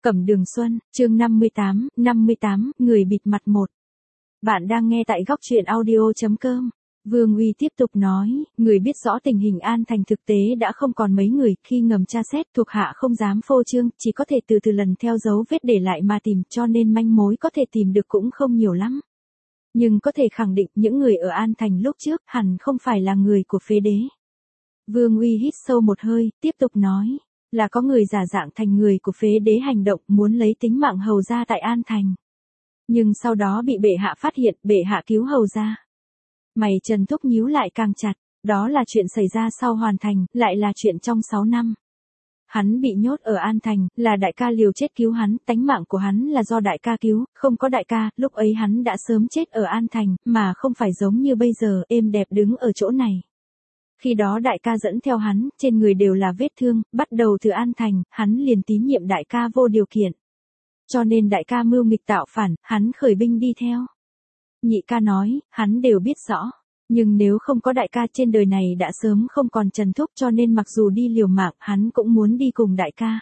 Cẩm Đường Xuân, chương 58, người bịt mặt 1. Bạn đang nghe tại góc truyện audio.com. Vương Uy tiếp tục nói, người biết rõ tình hình An Thành thực tế đã không còn mấy người, khi ngầm tra xét thuộc hạ không dám phô trương, chỉ có thể từ từ lần theo dấu vết để lại mà tìm, cho nên manh mối có thể tìm được cũng không nhiều lắm. Nhưng có thể khẳng định những người ở An Thành lúc trước hẳn không phải là người của phế đế. Vương Uy hít sâu một hơi, tiếp tục nói, là có người giả dạng thành người của phế đế hành động muốn lấy tính mạng hầu gia tại An Thành. Nhưng sau đó bị bệ hạ phát hiện, bệ hạ cứu hầu gia. Mày Trần Thúc nhíu lại càng chặt, đó là chuyện xảy ra sau hoàn thành, lại là chuyện trong 6 năm. Hắn bị nhốt ở An Thành, là đại ca liều chết cứu hắn, tánh mạng của hắn là do đại ca cứu, không có đại ca, lúc ấy hắn đã sớm chết ở An Thành, mà không phải giống như bây giờ, êm đẹp đứng ở chỗ này. Khi đó đại ca dẫn theo hắn, trên người đều là vết thương, bắt đầu từ An Thành, hắn liền tín nhiệm đại ca vô điều kiện. Cho nên đại ca mưu nghịch tạo phản, hắn khởi binh đi theo. Nhị ca nói, hắn đều biết rõ. Nhưng nếu không có đại ca trên đời này đã sớm không còn Trần Thúc, cho nên mặc dù đi liều mạng, hắn cũng muốn đi cùng đại ca.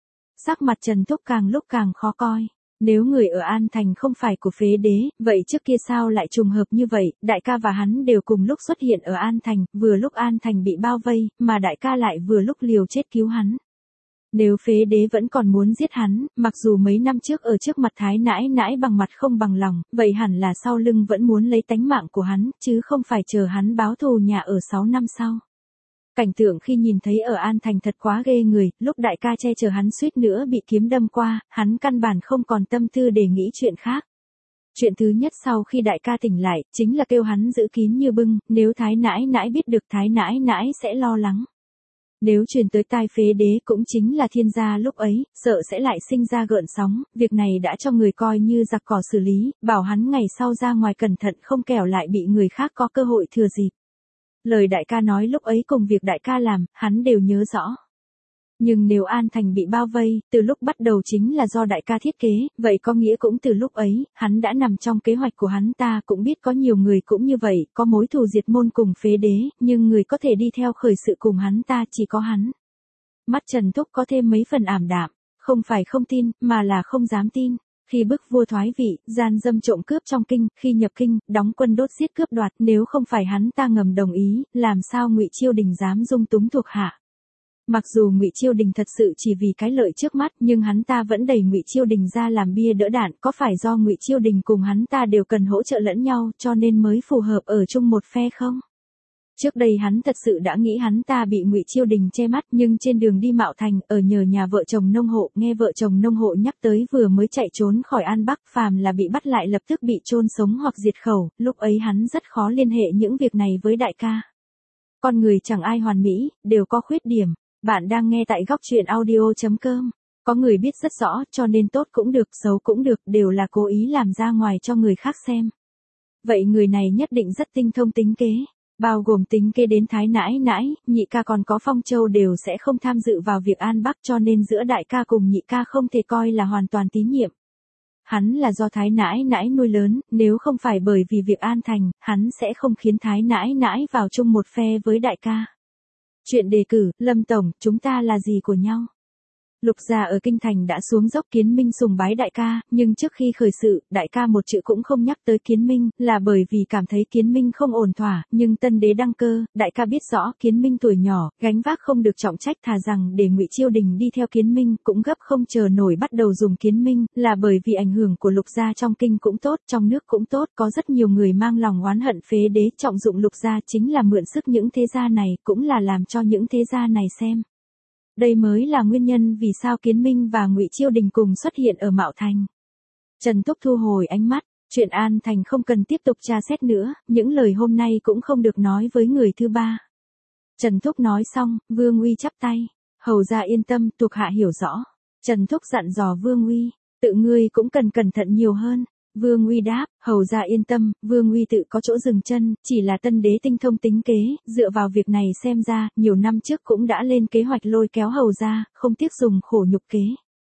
Sắc mặt Trần Thúc càng lúc càng khó coi. Nếu người ở An Thành không phải của phế đế, vậy trước kia sao lại trùng hợp như vậy, đại ca và hắn đều cùng lúc xuất hiện ở An Thành, vừa lúc An Thành bị bao vây, mà đại ca lại vừa lúc liều chết cứu hắn. Nếu phế đế vẫn còn muốn giết hắn, mặc dù mấy năm trước ở trước mặt Thái nãi nãi bằng mặt không bằng lòng, vậy hẳn là sau lưng vẫn muốn lấy tánh mạng của hắn, chứ không phải chờ hắn báo thù nhà ở 6 năm sau. Cảnh tượng khi nhìn thấy ở An Thành thật quá ghê người, lúc đại ca che chở hắn suýt nữa bị kiếm đâm qua, hắn căn bản không còn tâm tư để nghĩ chuyện khác. Chuyện thứ nhất sau khi đại ca tỉnh lại, chính là kêu hắn giữ kín như bưng, nếu Thái nãi nãi biết được Thái nãi nãi sẽ lo lắng. Nếu truyền tới tai phế đế cũng chính là thiên gia lúc ấy, sợ sẽ lại sinh ra gợn sóng, việc này đã cho người coi như giặc cỏ xử lý, bảo hắn ngày sau ra ngoài cẩn thận không kẻo lại bị người khác có cơ hội thừa dịp. Lời đại ca nói lúc ấy cùng việc đại ca làm, hắn đều nhớ rõ. Nhưng nếu An Thành bị bao vây, từ lúc bắt đầu chính là do đại ca thiết kế, vậy có nghĩa cũng từ lúc ấy, hắn đã nằm trong kế hoạch của hắn. Ta cũng biết có nhiều người cũng như vậy, có mối thù diệt môn cùng phế đế, nhưng người có thể đi theo khởi sự cùng hắn ta chỉ có hắn. Mắt Trần Thúc có thêm mấy phần ảm đạm, không phải không tin, mà là không dám tin. Khi bức vua thoái vị, gian dâm trộm cướp trong kinh, khi nhập kinh, đóng quân đốt giết cướp đoạt, nếu không phải hắn ta ngầm đồng ý, làm sao Ngụy Chiêu Đình dám dung túng thuộc hạ. Mặc dù Ngụy Chiêu Đình thật sự chỉ vì cái lợi trước mắt, nhưng hắn ta vẫn đẩy Ngụy Chiêu Đình ra làm bia đỡ đạn, có phải do Ngụy Chiêu Đình cùng hắn ta đều cần hỗ trợ lẫn nhau, cho nên mới phù hợp ở chung một phe không? Trước đây hắn thật sự đã nghĩ hắn ta bị Ngụy Chiêu Đình che mắt, nhưng trên đường đi Mạo Thành, ở nhờ nhà vợ chồng nông hộ, nghe vợ chồng nông hộ nhắc tới vừa mới chạy trốn khỏi An Bắc, phàm là bị bắt lại lập tức bị chôn sống hoặc diệt khẩu, lúc ấy hắn rất khó liên hệ những việc này với đại ca. Con người chẳng ai hoàn mỹ, đều có khuyết điểm. Bạn đang nghe tại góc truyện audio.com. Có người biết rất rõ, cho nên tốt cũng được, xấu cũng được, đều là cố ý làm ra ngoài cho người khác xem. Vậy người này nhất định rất tinh thông tính kế, bao gồm tính kế đến Thái nãi nãi, nhị ca còn có Phong Châu đều sẽ không tham dự vào việc An Bắc, cho nên giữa đại ca cùng nhị ca không thể coi là hoàn toàn tín nhiệm. Hắn là do Thái nãi nãi nuôi lớn, nếu không phải bởi vì việc An Thành, hắn sẽ không khiến Thái nãi nãi vào chung một phe với đại ca. Chuyện đề cử, Lâm Tổng, chúng ta là gì của nhau? Lục gia ở Kinh Thành đã xuống dốc Kiến Minh sùng bái đại ca, nhưng trước khi khởi sự, đại ca một chữ cũng không nhắc tới Kiến Minh, là bởi vì cảm thấy Kiến Minh không ổn thỏa, nhưng tân đế đăng cơ, đại ca biết rõ Kiến Minh tuổi nhỏ, gánh vác không được trọng trách, thà rằng để Ngụy Chiêu Đình đi theo Kiến Minh, cũng gấp không chờ nổi bắt đầu dùng Kiến Minh, là bởi vì ảnh hưởng của Lục gia trong kinh cũng tốt, trong nước cũng tốt, có rất nhiều người mang lòng oán hận phế đế, trọng dụng Lục gia chính là mượn sức những thế gia này, cũng là làm cho những thế gia này xem. Đây mới là nguyên nhân vì sao Kiến Minh và Ngụy Chiêu Đình cùng xuất hiện ở Mạo Thành. Trần Thúc thu hồi ánh mắt, chuyện An Thành không cần tiếp tục tra xét nữa, những lời hôm nay cũng không được nói với người thứ ba. Trần Thúc nói xong, Vương Uy chắp tay, hầu ra yên tâm, thuộc hạ hiểu rõ. Trần Thúc dặn dò Vương Uy, tự ngươi cũng cần cẩn thận nhiều hơn. Vương Uy đáp, hầu ra yên tâm, Vương Uy tự có chỗ dừng chân, chỉ là tân đế tinh thông tính kế, dựa vào việc này xem ra, nhiều năm trước cũng đã lên kế hoạch lôi kéo hầu ra, không tiếc dùng khổ nhục kế.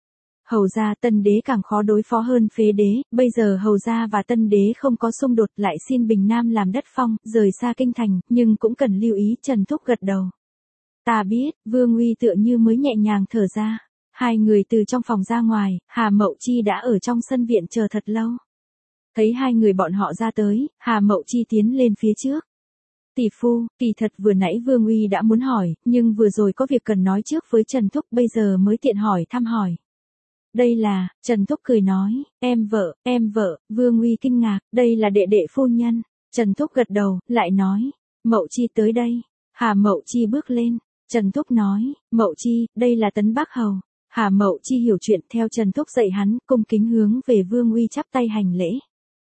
Hầu ra tân đế càng khó đối phó hơn phế đế, bây giờ hầu ra và tân đế không có xung đột, lại xin Bình Nam làm đất phong, rời xa kinh thành, nhưng cũng cần lưu ý. Trần Thúc gật đầu. Ta biết, Vương Uy tựa như mới nhẹ nhàng thở ra. Hai người từ trong phòng ra ngoài, Hà Mậu Chi đã ở trong sân viện chờ thật lâu. Thấy hai người bọn họ ra tới, Hà Mậu Chi tiến lên phía trước. Tỷ phu, kỳ thật vừa nãy Vương Uy đã muốn hỏi, nhưng vừa rồi có việc cần nói trước với Trần Thúc, bây giờ mới tiện hỏi thăm hỏi. Đây là, Trần Thúc cười nói, em vợ, Vương Uy kinh ngạc, đây là đệ đệ phu nhân. Trần Thúc gật đầu, lại nói, Mậu Chi tới đây. Hà Mậu Chi bước lên, Trần Thúc nói, Mậu Chi, đây là Tấn Bắc Hầu. Hà Mậu Chi hiểu chuyện, theo Trần Thúc dạy hắn, cung kính hướng về Vương Uy chắp tay hành lễ.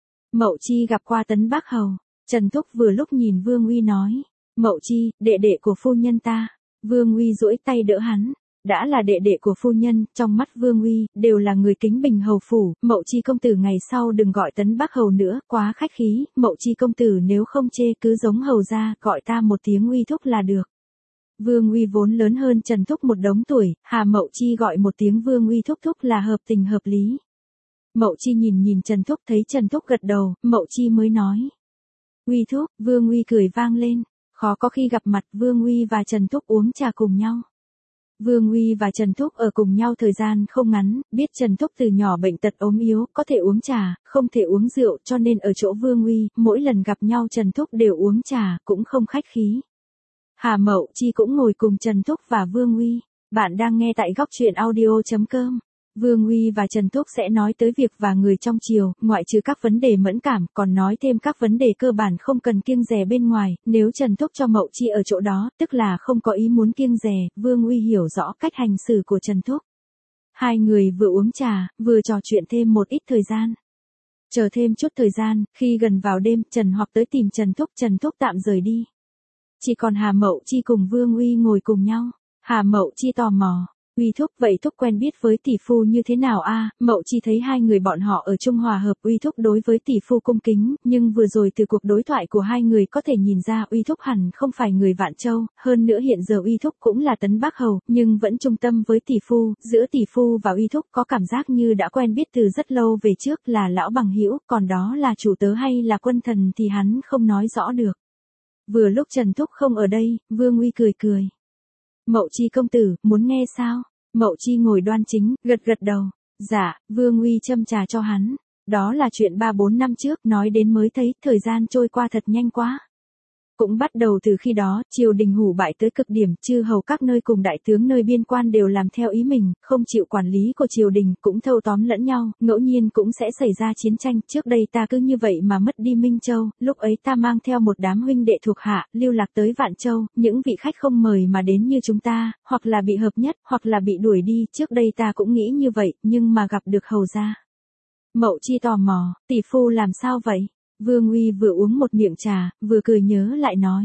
Mậu Chi gặp qua Tấn Bắc Hầu. Trần Thúc vừa lúc nhìn Vương Uy nói, Mậu Chi, đệ đệ của phu nhân ta. Vương Uy duỗi tay đỡ hắn. Đã là đệ đệ của phu nhân, trong mắt Vương Uy, đều là người kính bình hầu phủ. Mậu Chi công tử ngày sau đừng gọi Tấn Bắc Hầu nữa, quá khách khí. Mậu Chi công tử nếu không chê cứ giống hầu ra, gọi ta một tiếng Uy thúc là được. Vương Uy vốn lớn hơn Trần Thúc một đống tuổi, Hà Mậu Chi gọi một tiếng Vương Uy thúc thúc là hợp tình hợp lý. Mậu Chi nhìn Trần Thúc, thấy Trần Thúc gật đầu, Mậu Chi mới nói. Uy thúc, Vương Uy cười vang lên. Khó có khi gặp mặt, Vương Uy và Trần Thúc uống trà cùng nhau. Vương Uy và Trần Thúc ở cùng nhau thời gian không ngắn, biết Trần Thúc từ nhỏ bệnh tật ốm yếu, có thể uống trà, không thể uống rượu, cho nên ở chỗ Vương Uy, mỗi lần gặp nhau Trần Thúc đều uống trà, cũng không khách khí. Hà Mậu Chi cũng ngồi cùng Trần Thúc và Vương Uy. Bạn đang nghe tại góc truyện audio.com. Vương Uy và Trần Thúc sẽ nói tới việc và người trong triều, ngoại trừ các vấn đề mẫn cảm, còn nói thêm các vấn đề cơ bản không cần kiêng dè bên ngoài. Nếu Trần Thúc cho Mậu Chi ở chỗ đó, tức là không có ý muốn kiêng dè. Vương Uy hiểu rõ cách hành xử của Trần Thúc. Hai người vừa uống trà, vừa trò chuyện thêm một ít thời gian. Chờ thêm chút thời gian, khi gần vào đêm, Trần Hoặc tới tìm Trần Thúc tạm rời đi. Chỉ còn Hà Mậu Chi cùng Vương Uy ngồi cùng nhau. Hà Mậu Chi tò mò. Uy thúc, vậy thúc quen biết với tỷ phu như thế nào a? Mậu Chi thấy hai người bọn họ ở chung hòa hợp. Uy thúc đối với tỷ phu cung kính, nhưng vừa rồi từ cuộc đối thoại của hai người có thể nhìn ra Uy thúc hẳn không phải người Vạn Châu, hơn nữa hiện giờ Uy thúc cũng là Tấn Bắc Hầu, nhưng vẫn trung tâm với tỷ phu. Giữa tỷ phu và Uy thúc có cảm giác như đã quen biết từ rất lâu về trước, là lão bằng hữu, còn đó là chủ tớ hay là quân thần thì hắn không nói rõ được. Vừa lúc Trần Thúc không ở đây, Vương Uy cười. Mậu Chi công tử, muốn nghe sao? Mậu Chi ngồi đoan chính, gật đầu. Dạ, Vương Uy châm trà cho hắn. Đó là chuyện 3-4 năm trước, nói đến mới thấy, thời gian trôi qua thật nhanh quá. Cũng bắt đầu từ khi đó, triều đình hủ bại tới cực điểm, chư hầu các nơi cùng đại tướng nơi biên quan đều làm theo ý mình, không chịu quản lý của triều đình, cũng thâu tóm lẫn nhau, ngẫu nhiên cũng sẽ xảy ra chiến tranh. Trước đây ta cứ như vậy mà mất đi Minh Châu, lúc ấy ta mang theo một đám huynh đệ thuộc hạ, lưu lạc tới Vạn Châu, những vị khách không mời mà đến như chúng ta, hoặc là bị hợp nhất, hoặc là bị đuổi đi, trước đây ta cũng nghĩ như vậy, nhưng mà gặp được hầu gia. Mậu Chi tò mò, tỷ phu làm sao vậy? Vương Uy vừa uống một miệng trà, vừa cười nhớ lại nói.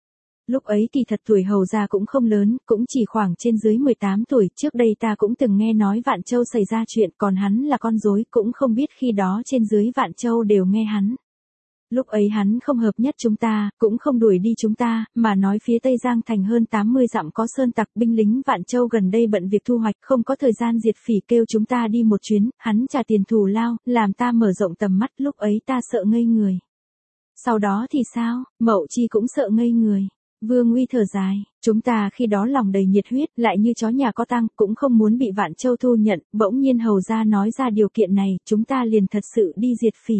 Lúc ấy kỳ thật tuổi hầu gia cũng không lớn, cũng chỉ khoảng trên dưới 18 tuổi, trước đây ta cũng từng nghe nói Vạn Châu xảy ra chuyện, còn hắn là con rối, cũng không biết khi đó trên dưới Vạn Châu đều nghe hắn. Lúc ấy hắn không hợp nhất chúng ta, cũng không đuổi đi chúng ta, mà nói phía Tây Giang thành hơn 80 dặm có sơn tặc, binh lính Vạn Châu gần đây bận việc thu hoạch, không có thời gian diệt phỉ, kêu chúng ta đi một chuyến, hắn trả tiền thù lao, làm ta mở rộng tầm mắt, lúc ấy ta sợ ngây người. Sau đó thì sao? Mậu Chi cũng sợ ngây người. Vương Uy thở dài, chúng ta khi đó lòng đầy nhiệt huyết, lại như chó nhà có tang, cũng không muốn bị Vạn Châu thu nhận, bỗng nhiên hầu gia nói ra điều kiện này, chúng ta liền thật sự đi diệt phỉ.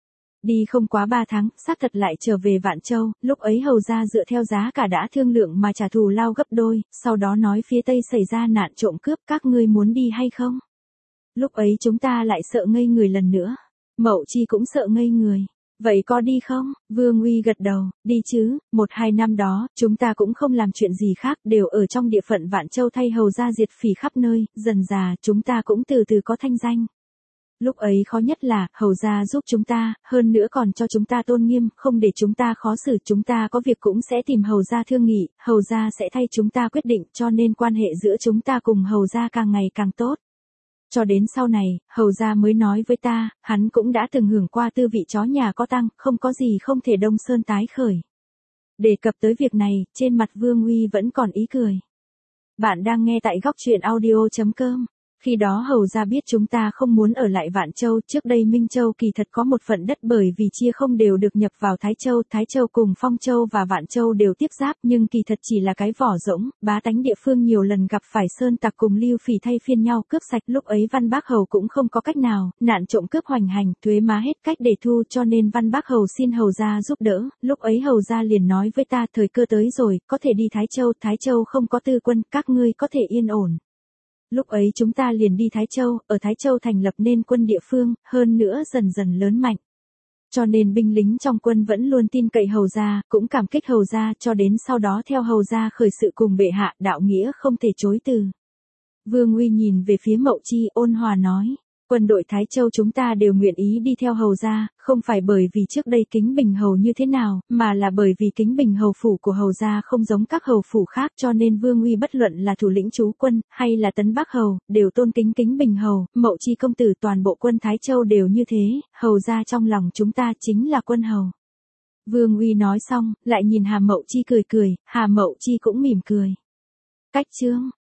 Đi không quá 3 tháng, xác thật lại trở về Vạn Châu, lúc ấy hầu gia dựa theo giá cả đã thương lượng mà trả thù lao gấp đôi, sau đó nói phía Tây xảy ra nạn trộm cướp, các ngươi muốn đi hay không? Lúc ấy chúng ta lại sợ ngây người lần nữa. Mậu Chi cũng sợ ngây người. Vậy có đi không? Vương Uy gật đầu, đi chứ, 1-2 năm đó, chúng ta cũng không làm chuyện gì khác, đều ở trong địa phận Vạn Châu thay hầu gia diệt phỉ khắp nơi, dần dà, chúng ta cũng từ từ có thanh danh. Lúc ấy khó nhất là, hầu gia giúp chúng ta, hơn nữa còn cho chúng ta tôn nghiêm, không để chúng ta khó xử, chúng ta có việc cũng sẽ tìm hầu gia thương nghị, hầu gia sẽ thay chúng ta quyết định, cho nên quan hệ giữa chúng ta cùng hầu gia càng ngày càng tốt. Cho đến sau này, hầu gia mới nói với ta, hắn cũng đã từng hưởng qua tư vị chó nhà có tang, không có gì không thể Đông Sơn tái khởi. Đề cập tới việc này, trên mặt Vương Uy vẫn còn ý cười. Bạn đang nghe tại góc truyện audio.com. Khi đó hầu ra biết chúng ta không muốn ở lại Vạn Châu, trước đây Minh Châu kỳ thật có một phần đất bởi vì chia không đều được nhập vào Thái Châu cùng Phong Châu và Vạn Châu đều tiếp giáp nhưng kỳ thật chỉ là cái vỏ rỗng, bá tánh địa phương nhiều lần gặp phải sơn tặc cùng Lưu Phỉ thay phiên nhau cướp sạch, lúc ấy Văn Bác Hầu cũng không có cách nào, nạn trộm cướp hoành hành, thuế má hết cách để thu cho nên Văn Bác Hầu xin hầu gia giúp đỡ, lúc ấy hầu gia liền nói với ta thời cơ tới rồi, có thể đi Thái Châu không có tư quân, các ngươi có thể yên ổn. Lúc ấy chúng ta liền đi ở Thái Châu thành lập nên quân địa phương, hơn nữa dần dần lớn mạnh. Cho nên binh lính trong quân vẫn luôn tin cậy hầu gia, cũng cảm kích hầu gia cho đến sau đó theo hầu gia khởi sự cùng bệ hạ, đạo nghĩa không thể chối từ. Vương Uy nhìn về phía Mậu Chi ôn hòa nói, quân đội Thái Châu chúng ta đều nguyện ý đi theo hầu gia, không phải bởi vì trước đây Kính Bình Hầu như thế nào, mà là bởi vì Kính Bình Hầu phủ của hầu gia không giống các hầu phủ khác cho nên Vương Uy bất luận là thủ lĩnh trú quân, hay là Tấn Bắc Hầu, đều tôn kính Kính Bình Hầu, Mậu Chi công tử toàn bộ quân Thái Châu đều như thế, hầu gia trong lòng chúng ta chính là quân hầu. Vương Uy nói xong, lại nhìn Hà Mậu Chi cười cười, Hà Mậu Chi cũng mỉm cười. Cách chương